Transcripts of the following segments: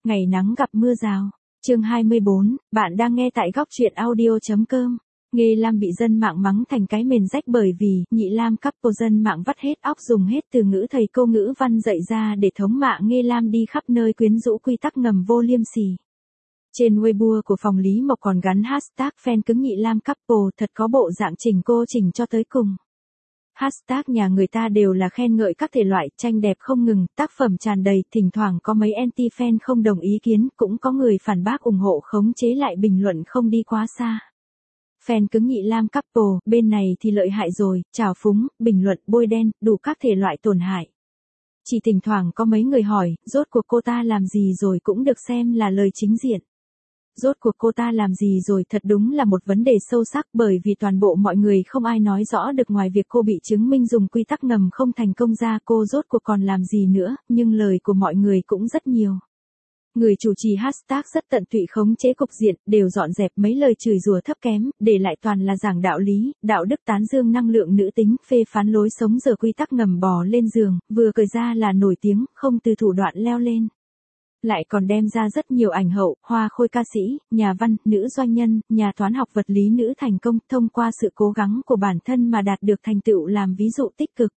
Ngày nắng gặp mưa rào. Chương 24, bạn đang nghe tại góc truyện audio.com. Nghê Lam bị dân mạng mắng thành cái mền rách bởi vì nhị Lam couple, dân mạng vắt hết óc dùng hết từ ngữ thầy cô ngữ văn dạy ra để thống mạ Nghê Lam đi khắp nơi quyến rũ quy tắc ngầm vô liêm sỉ. Trên Weibo của phòng Lý Mộc còn gắn hashtag fan cứng nhị Lam couple, thật có bộ dạng chỉnh cô chỉnh cho tới cùng. Hashtag nhà người ta đều là khen ngợi các thể loại, tranh đẹp không ngừng, tác phẩm tràn đầy, thỉnh thoảng có mấy anti-fan không đồng ý kiến, cũng có người phản bác ủng hộ khống chế lại bình luận không đi quá xa. Fan cứng nhị Lam couple, bên này thì lợi hại rồi, trào phúng, bình luận, bôi đen, đủ các thể loại tổn hại. Chỉ thỉnh thoảng có mấy người hỏi, rốt cuộc cô ta làm gì rồi cũng được xem là lời chính diện. Rốt cuộc cô ta làm gì rồi thật đúng là một vấn đề sâu sắc, bởi vì toàn bộ mọi người không ai nói rõ được ngoài việc cô bị chứng minh dùng quy tắc ngầm không thành công ra cô rốt cuộc còn làm gì nữa, nhưng lời của mọi người cũng rất nhiều. Người chủ trì hashtag rất tận tụy khống chế cục diện, đều dọn dẹp mấy lời chửi rủa thấp kém, để lại toàn là giảng đạo lý, đạo đức tán dương năng lượng nữ tính, phê phán lối sống giờ quy tắc ngầm bò lên giường, vừa cười ra là nổi tiếng, không từ thủ đoạn leo lên. Lại còn đem ra rất nhiều ảnh hậu, hoa khôi ca sĩ, nhà văn, nữ doanh nhân, nhà toán học vật lý nữ thành công thông qua sự cố gắng của bản thân mà đạt được thành tựu làm ví dụ tích cực.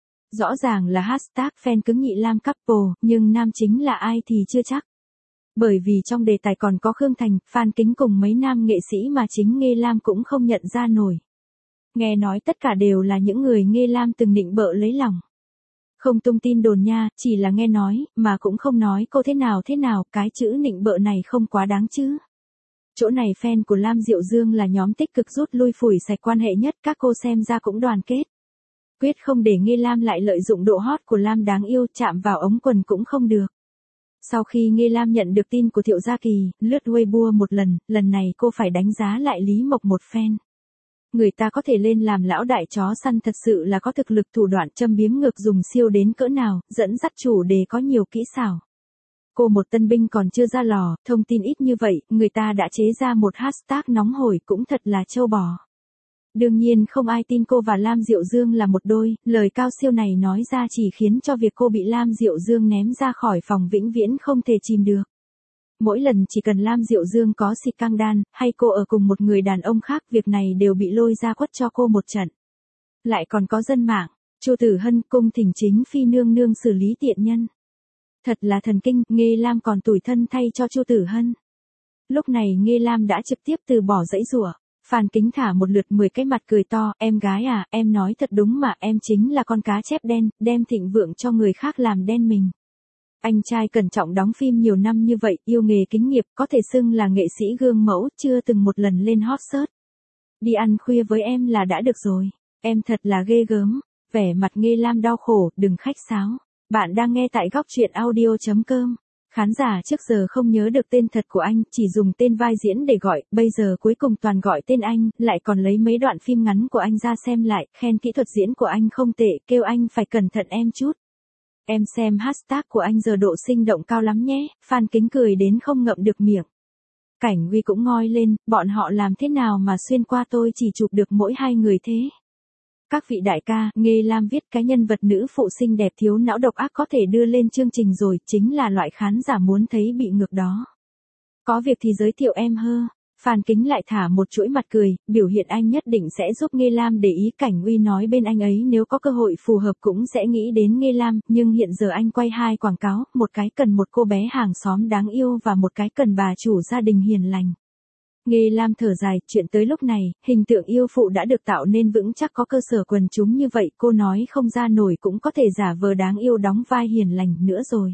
Rõ ràng là hashtag fan cứng nhị Lam couple, nhưng nam chính là ai thì chưa chắc. Bởi vì trong đề tài còn có Khương Thành, Phan Kính cùng mấy nam nghệ sĩ mà chính Nghê Lam cũng không nhận ra nổi. Nghe nói tất cả đều là những người Nghê Lam từng nịnh bợ lấy lòng. Không tung tin đồn nha, chỉ là nghe nói, mà cũng không nói cô thế nào, cái chữ nịnh bợ này không quá đáng chứ. Chỗ này fan của Lam Diệu Dương là nhóm tích cực rút lui phủi sạch quan hệ nhất, các cô xem ra cũng đoàn kết. Quyết không để Nghê Lam lại lợi dụng độ hot của Lam đáng yêu, chạm vào ống quần cũng không được. Sau khi Nghê Lam nhận được tin của Thiệu Gia Kỳ, lướt Weibo một lần này cô phải đánh giá lại Lý Mộc một phen. Người ta có thể lên làm lão đại chó săn thật sự là có thực lực, thủ đoạn châm biếm ngược dùng siêu đến cỡ nào, dẫn dắt chủ đề có nhiều kỹ xảo. Cô một tân binh còn chưa ra lò, thông tin ít như vậy, người ta đã chế ra một hashtag nóng hổi cũng thật là trâu bò. Đương nhiên không ai tin cô và Lam Diệu Dương là một đôi, lời cao siêu này nói ra chỉ khiến cho việc cô bị Lam Diệu Dương ném ra khỏi phòng vĩnh viễn không thể chìm được. Mỗi lần chỉ cần Lam Diệu Dương có xịt căng đan, hay cô ở cùng một người đàn ông khác, việc này đều bị lôi ra quất cho cô một trận. Lại còn có dân mạng, Chu Tử Hân cung thỉnh chính phi nương nương xử lý tiện nhân. Thật là thần kinh, Nghê Lam còn tủi thân thay cho Chu Tử Hân. Lúc này Nghê Lam đã trực tiếp từ bỏ giãy giụa. Phan Kính thả một lượt 10 cái mặt cười to, em gái à, em nói thật đúng mà, em chính là con cá chép đen, đem thịnh vượng cho người khác làm đen mình. Anh trai cẩn trọng đóng phim nhiều năm như vậy, yêu nghề kính nghiệp, có thể xưng là nghệ sĩ gương mẫu, chưa từng một lần lên hot search. Đi ăn khuya với em là đã được rồi, em thật là ghê gớm. Vẻ mặt Nghê Lam đau khổ, đừng khách sáo. Bạn đang nghe tại góc truyện audio.com. Khán giả trước giờ không nhớ được tên thật của anh, chỉ dùng tên vai diễn để gọi, bây giờ cuối cùng toàn gọi tên anh, lại còn lấy mấy đoạn phim ngắn của anh ra xem lại, khen kỹ thuật diễn của anh không tệ, kêu anh phải cẩn thận em chút. Em xem hashtag của anh giờ độ sinh động cao lắm nhé, Phan Kính cười đến không ngậm được miệng. Cảnh Huy cũng ngoi lên, bọn họ làm thế nào mà xuyên qua tôi chỉ chụp được mỗi hai người thế. Các vị đại ca, Nghê Lam viết cái nhân vật nữ phụ xinh đẹp thiếu não độc ác có thể đưa lên chương trình rồi, chính là loại khán giả muốn thấy bị ngược đó. Có việc thì giới thiệu em hơ. Phan Kính lại thả một chuỗi mặt cười, biểu hiện anh nhất định sẽ giúp Nghê Lam để ý. Cảnh Uy nói bên anh ấy nếu có cơ hội phù hợp cũng sẽ nghĩ đến Nghê Lam, nhưng hiện giờ anh quay hai quảng cáo, một cái cần một cô bé hàng xóm đáng yêu và một cái cần bà chủ gia đình hiền lành. Nghê Lam thở dài, chuyện tới lúc này, hình tượng yêu phụ đã được tạo nên vững chắc, có cơ sở quần chúng như vậy, cô nói không ra nổi cũng có thể giả vờ đáng yêu đóng vai hiền lành nữa rồi.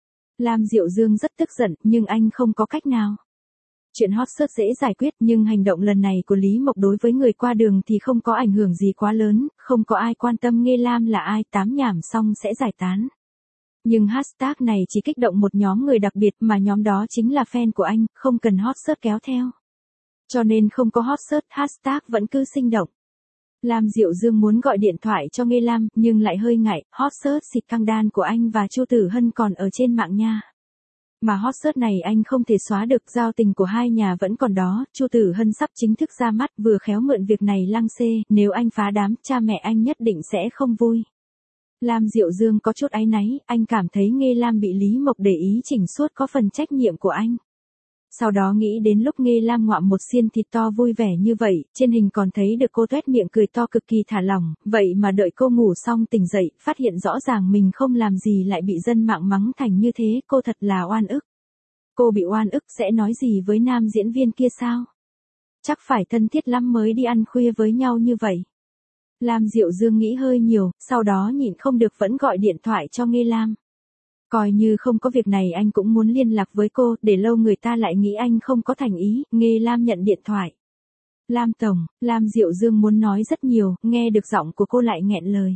Lam Diệu Dương rất tức giận, nhưng anh không có cách nào. Chuyện hot search dễ giải quyết, nhưng hành động lần này của Lý Mộc đối với người qua đường thì không có ảnh hưởng gì quá lớn, không có ai quan tâm Nghê Lam là ai, tám nhảm xong sẽ giải tán. Nhưng hashtag này chỉ kích động một nhóm người đặc biệt, mà nhóm đó chính là fan của anh, không cần hot search kéo theo. Cho nên không có hot search, hashtag vẫn cứ sinh động. Lam Diệu Dương muốn gọi điện thoại cho Nghê Lam, nhưng lại hơi ngại, hot search xịt căng đan của anh và Chu Tử Hân còn ở trên mạng nha. Mà hot search này anh không thể xóa được, giao tình của hai nhà vẫn còn đó, Chu Tử Hân sắp chính thức ra mắt, vừa khéo mượn việc này lăng xê, nếu anh phá đám, cha mẹ anh nhất định sẽ không vui. Lam Diệu Dương có chút áy náy, anh cảm thấy Nghê Lam bị Lý Mộc để ý chỉnh suốt có phần trách nhiệm của anh. Sau đó nghĩ đến lúc Nghê Lam ngoạm một xiên thịt to vui vẻ như vậy, trên hình còn thấy được cô tuét miệng cười to cực kỳ thả lỏng, vậy mà đợi cô ngủ xong tỉnh dậy, phát hiện rõ ràng mình không làm gì lại bị dân mạng mắng thành như thế, cô thật là oan ức. Cô bị oan ức sẽ nói gì với nam diễn viên kia sao? Chắc phải thân thiết lắm mới đi ăn khuya với nhau như vậy. Lam Diệu Dương nghĩ hơi nhiều, sau đó nhịn không được vẫn gọi điện thoại cho Nghê Lam. Coi như không có việc này anh cũng muốn liên lạc với cô, để lâu người ta lại nghĩ anh không có thành ý. Nghê Lam nhận điện thoại. Lam Tổng, Lam Diệu Dương muốn nói rất nhiều, nghe được giọng của cô lại nghẹn lời.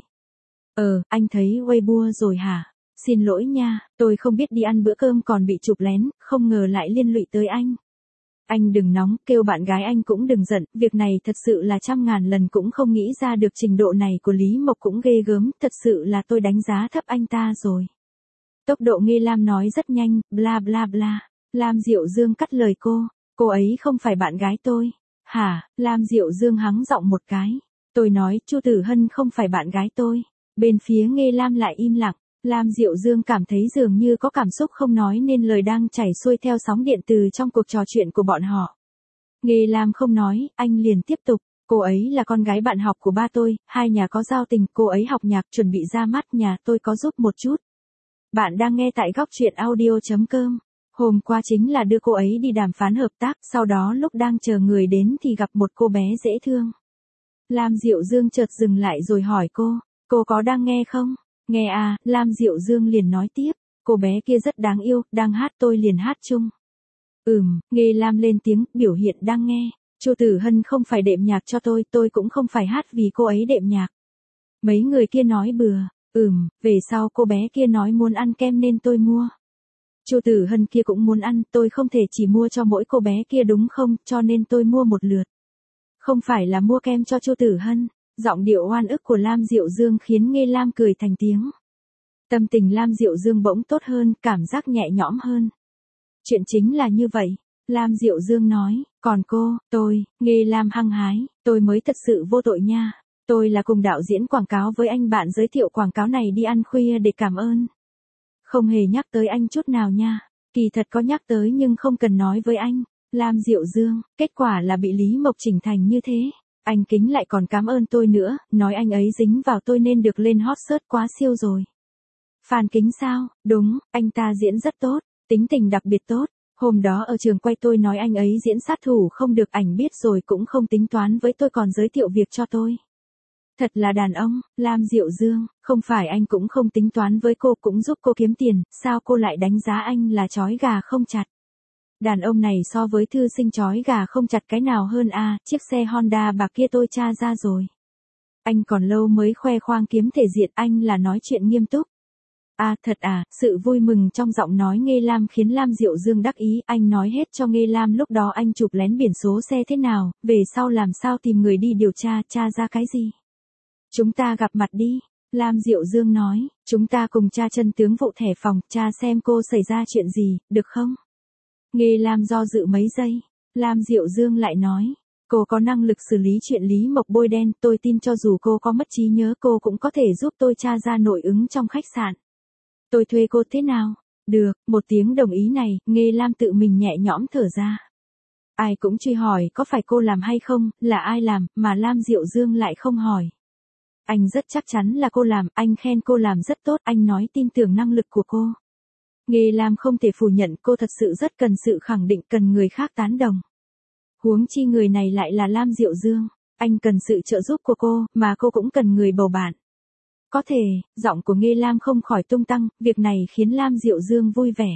Anh thấy Weibo rồi hả? Xin lỗi nha, tôi không biết đi ăn bữa cơm còn bị chụp lén, không ngờ lại liên lụy tới anh. Anh đừng nóng, kêu bạn gái anh cũng đừng giận, việc này thật sự là 100.000 lần cũng không nghĩ ra được trình độ này của Lý Mộc cũng ghê gớm, thật sự là tôi đánh giá thấp anh ta rồi. Tốc độ Nghê Lam nói rất nhanh, bla bla bla. Lam Diệu Dương cắt lời cô ấy không phải bạn gái tôi. Hả? Lam Diệu Dương hắng giọng một cái. Tôi nói Chu Tử Hân không phải bạn gái tôi. Bên phía Nghê Lam lại im lặng. Lam Diệu Dương cảm thấy dường như có cảm xúc không nói nên lời đang chảy xuôi theo sóng điện từ trong cuộc trò chuyện của bọn họ. Nghê Lam không nói, anh liền tiếp tục. Cô ấy là con gái bạn học của ba tôi, hai nhà có giao tình, cô ấy học nhạc chuẩn bị ra mắt, nhà tôi có giúp một chút. Bạn đang nghe tại góc truyện audio.com. Hôm qua chính là đưa cô ấy đi đàm phán hợp tác, sau đó lúc đang chờ người đến thì gặp một cô bé dễ thương. Lam Diệu Dương chợt dừng lại rồi hỏi cô có đang nghe không? Nghe à, Lam Diệu Dương liền nói tiếp, cô bé kia rất đáng yêu, đang hát tôi liền hát chung. Nghê Lam lên tiếng, biểu hiện đang nghe. Chu Tử Hân không phải đệm nhạc cho tôi cũng không phải hát vì cô ấy đệm nhạc. Mấy người kia nói bừa. Về sau cô bé kia nói muốn ăn kem nên tôi mua. Chu Tử Hân kia cũng muốn ăn, tôi không thể chỉ mua cho mỗi cô bé kia đúng không, cho nên tôi mua một lượt. Không phải là mua kem cho Chu Tử Hân. Giọng điệu oan ức của Lam Diệu Dương khiến Nghê Lam cười thành tiếng. Tâm tình Lam Diệu Dương bỗng tốt hơn, cảm giác nhẹ nhõm hơn. Chuyện chính là như vậy. Lam Diệu Dương nói, còn Nghê Lam hăng hái, tôi mới thật sự vô tội nha. Tôi là cùng đạo diễn quảng cáo với anh, bạn giới thiệu quảng cáo này đi ăn khuya để cảm ơn. Không hề nhắc tới anh chút nào nha. Kỳ thật có nhắc tới nhưng không cần nói với anh. Lam Diệu Dương, kết quả là bị Lý Mộc chỉnh thành như thế. Anh Kính lại còn cảm ơn tôi nữa, nói anh ấy dính vào tôi nên được lên hot search quá siêu rồi. Phan Kính sao? Đúng, anh ta diễn rất tốt, tính tình đặc biệt tốt. Hôm đó ở trường quay tôi nói anh ấy diễn sát thủ không được, ảnh biết rồi cũng không tính toán với tôi còn giới thiệu việc cho tôi. Thật là đàn ông. Lam Diệu Dương, không phải anh cũng không tính toán với cô, cũng giúp cô kiếm tiền, sao cô lại đánh giá anh là chói gà không chặt? Đàn ông này so với thư sinh chói gà không chặt cái nào hơn à, chiếc xe Honda bạc kia tôi tra ra rồi. Anh còn lâu mới khoe khoang kiếm thể diện, anh là nói chuyện nghiêm túc. À thật à, sự vui mừng trong giọng nói Nghê Lam khiến Lam Diệu Dương đắc ý, anh nói hết cho Nghê Lam lúc đó anh chụp lén biển số xe thế nào, về sau làm sao tìm người đi điều tra, tra ra cái gì. Chúng ta gặp mặt đi. Lam Diệu Dương nói, chúng ta cùng tra chân tướng vụ thẻ phòng, tra xem cô xảy ra chuyện gì, được không? Nghê Lam do dự mấy giây. Lam Diệu Dương lại nói, cô có năng lực xử lý chuyện Lý Mộc bôi đen, tôi tin cho dù cô có mất trí nhớ cô cũng có thể giúp tôi tra ra nội ứng trong khách sạn. Tôi thuê cô thế nào? Được, một tiếng đồng ý này, Nghê Lam tự mình nhẹ nhõm thở ra. Ai cũng truy hỏi có phải cô làm hay không, là ai làm, mà Lam Diệu Dương lại không hỏi. Anh rất chắc chắn là cô làm, anh khen cô làm rất tốt, anh nói tin tưởng năng lực của cô. Nghê Lam không thể phủ nhận, cô thật sự rất cần sự khẳng định, cần người khác tán đồng. Huống chi người này lại là Lam Diệu Dương, anh cần sự trợ giúp của cô, mà cô cũng cần người bầu bạn. Có thể, giọng của Nghê Lam không khỏi tung tăng, việc này khiến Lam Diệu Dương vui vẻ.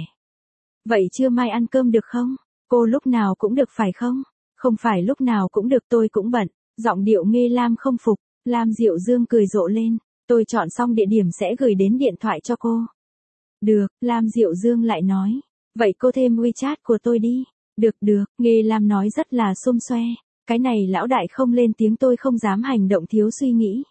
Vậy trưa mai ăn cơm được không? Cô lúc nào cũng được phải không? Không phải lúc nào cũng được, tôi cũng bận. Giọng điệu Nghê Lam không phục. Lam Diệu Dương cười rộ lên, tôi chọn xong địa điểm sẽ gửi đến điện thoại cho cô. Được, Lam Diệu Dương lại nói, vậy cô thêm WeChat của tôi đi. Được, Nghê Lam nói rất là xôm xoe, cái này lão đại không lên tiếng tôi không dám hành động thiếu suy nghĩ.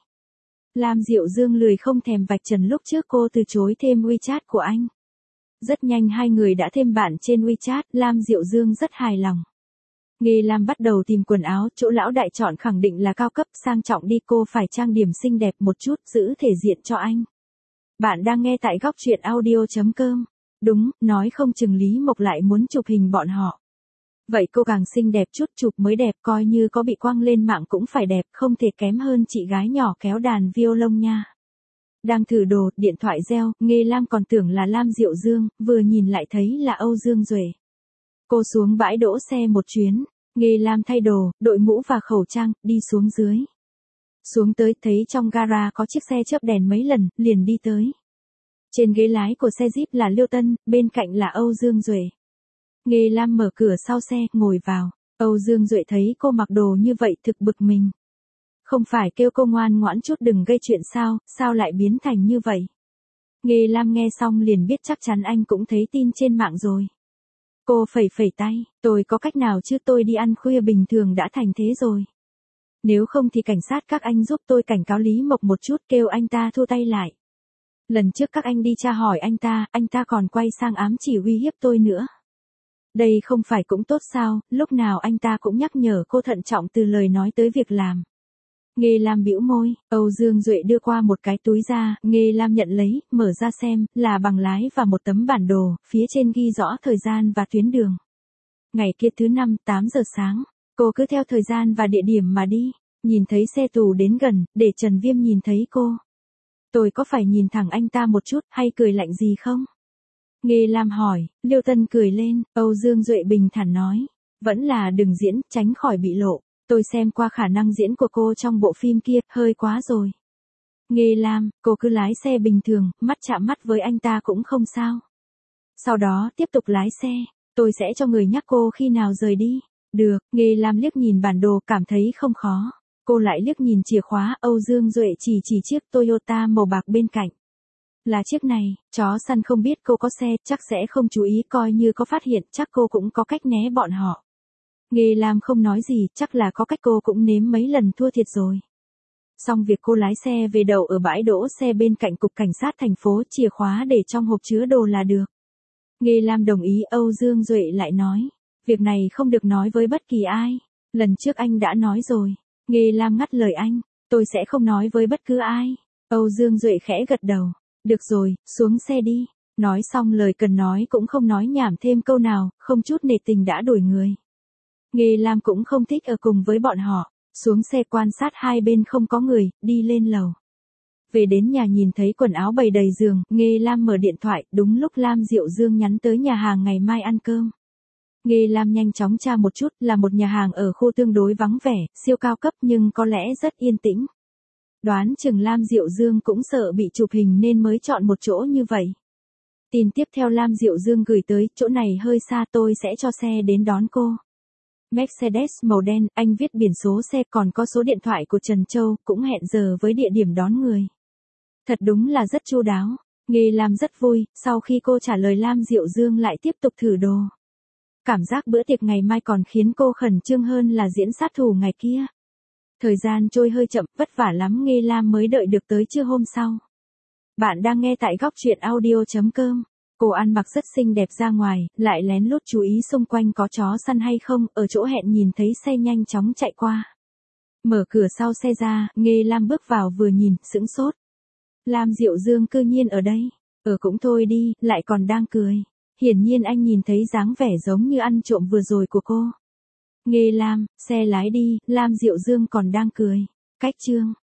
Lam Diệu Dương lười không thèm vạch trần lúc trước cô từ chối thêm WeChat của anh. Rất nhanh hai người đã thêm bạn trên WeChat, Lam Diệu Dương rất hài lòng. Nghê Lam bắt đầu tìm quần áo, chỗ lão đại chọn khẳng định là cao cấp sang trọng đi, cô phải trang điểm xinh đẹp một chút, giữ thể diện cho anh. Bạn đang nghe tại góc truyện audio.com. Đúng, nói không chừng Lý Mộc lại muốn chụp hình bọn họ. Vậy cô càng xinh đẹp chút chụp mới đẹp, coi như có bị quăng lên mạng cũng phải đẹp, không thể kém hơn chị gái nhỏ kéo đàn violon nha. Đang thử đồ, điện thoại reo, Nghê Lam còn tưởng là Lam Diệu Dương, vừa nhìn lại thấy là Âu Dương Duệ. Cô xuống bãi đỗ xe một chuyến, Nghê Lam thay đồ, đội mũ và khẩu trang, đi xuống dưới. Xuống tới thấy trong gara có chiếc xe chớp đèn mấy lần, liền đi tới. Trên ghế lái của xe Jeep là Liêu Tân, bên cạnh là Âu Dương Duệ. Nghê Lam mở cửa sau xe, ngồi vào. Âu Dương Duệ thấy cô mặc đồ như vậy thực bực mình. Không phải kêu cô ngoan ngoãn chút đừng gây chuyện sao lại biến thành như vậy? Nghê Lam nghe xong liền biết chắc chắn anh cũng thấy tin trên mạng rồi. Cô phẩy phẩy tay, tôi có cách nào chứ, tôi đi ăn khuya bình thường đã thành thế rồi. Nếu không thì cảnh sát các anh giúp tôi cảnh cáo Lý Mộc một chút, kêu anh ta thu tay lại. Lần trước các anh đi tra hỏi anh ta còn quay sang ám chỉ uy hiếp tôi nữa. Đây không phải cũng tốt sao, lúc nào anh ta cũng nhắc nhở cô thận trọng từ lời nói tới việc làm. Nghê Lam bĩu môi, Âu Dương Duệ đưa qua một cái túi ra, Nghê Lam nhận lấy, mở ra xem, là bằng lái và một tấm bản đồ, phía trên ghi rõ thời gian và tuyến đường. Ngày kia thứ 5, 8 giờ sáng, cô cứ theo thời gian và địa điểm mà đi, nhìn thấy xe tù đến gần, để Trần Viêm nhìn thấy cô. Tôi có phải nhìn thẳng anh ta một chút, hay cười lạnh gì không? Nghê Lam hỏi, Liêu Tân cười lên, Âu Dương Duệ bình thản nói, vẫn là đừng diễn, tránh khỏi bị lộ. Tôi xem qua khả năng diễn của cô trong bộ phim kia, hơi quá rồi. Nghê Lam, cô cứ lái xe bình thường, mắt chạm mắt với anh ta cũng không sao. Sau đó tiếp tục lái xe, tôi sẽ cho người nhắc cô khi nào rời đi. Được, Nghê Lam liếc nhìn bản đồ cảm thấy không khó. Cô lại liếc nhìn chìa khóa, Âu Dương Duệ chỉ chiếc Toyota màu bạc bên cạnh. Là chiếc này, chó săn không biết cô có xe, chắc sẽ không chú ý, coi như có phát hiện, chắc cô cũng có cách né bọn họ. Nghê Lam không nói gì, chắc là có cách cô cũng nếm mấy lần thua thiệt rồi. Xong việc cô lái xe về đậu ở bãi đỗ xe bên cạnh cục cảnh sát thành phố, chìa khóa để trong hộp chứa đồ là được. Nghê Lam đồng ý, Âu Dương Duệ lại nói, việc này không được nói với bất kỳ ai. Lần trước anh đã nói rồi. Nghê Lam ngắt lời anh, tôi sẽ không nói với bất cứ ai. Âu Dương Duệ khẽ gật đầu, được rồi, xuống xe đi. Nói xong lời cần nói cũng không nói nhảm thêm câu nào, không chút nể tình đã đuổi người. Nghê Lam cũng không thích ở cùng với bọn họ, xuống xe quan sát hai bên không có người, đi lên lầu. Về đến nhà nhìn thấy quần áo bày đầy giường, Nghê Lam mở điện thoại, đúng lúc Lam Diệu Dương nhắn tới nhà hàng ngày mai ăn cơm. Nghê Lam nhanh chóng tra một chút, là một nhà hàng ở khu tương đối vắng vẻ, siêu cao cấp nhưng có lẽ rất yên tĩnh. Đoán chừng Lam Diệu Dương cũng sợ bị chụp hình nên mới chọn một chỗ như vậy. Tin tiếp theo Lam Diệu Dương gửi tới, chỗ này hơi xa, tôi sẽ cho xe đến đón cô. Mercedes màu đen, anh viết biển số xe, còn có số điện thoại của Trần Châu, cũng hẹn giờ với địa điểm đón người. Thật đúng là rất chu đáo. Nghê Lam rất vui, sau khi cô trả lời Lam Diệu Dương lại tiếp tục thử đồ. Cảm giác bữa tiệc ngày mai còn khiến cô khẩn trương hơn là diễn sát thủ ngày kia. Thời gian trôi hơi chậm, vất vả lắm Nghê Lam mới đợi được tới trưa hôm sau. Bạn đang nghe tại góc truyện audio.com. Cô ăn mặc rất xinh đẹp ra ngoài, lại lén lút chú ý xung quanh có chó săn hay không, ở chỗ hẹn nhìn thấy xe nhanh chóng chạy qua. Mở cửa sau xe ra, Nghê Lam bước vào vừa nhìn, sững sốt. Lam Diệu Dương cư nhiên ở đây. Cũng thôi đi, lại còn đang cười. Hiển nhiên anh nhìn thấy dáng vẻ giống như ăn trộm vừa rồi của cô. Nghê Lam, xe lái đi, Lam Diệu Dương còn đang cười. Cách chương.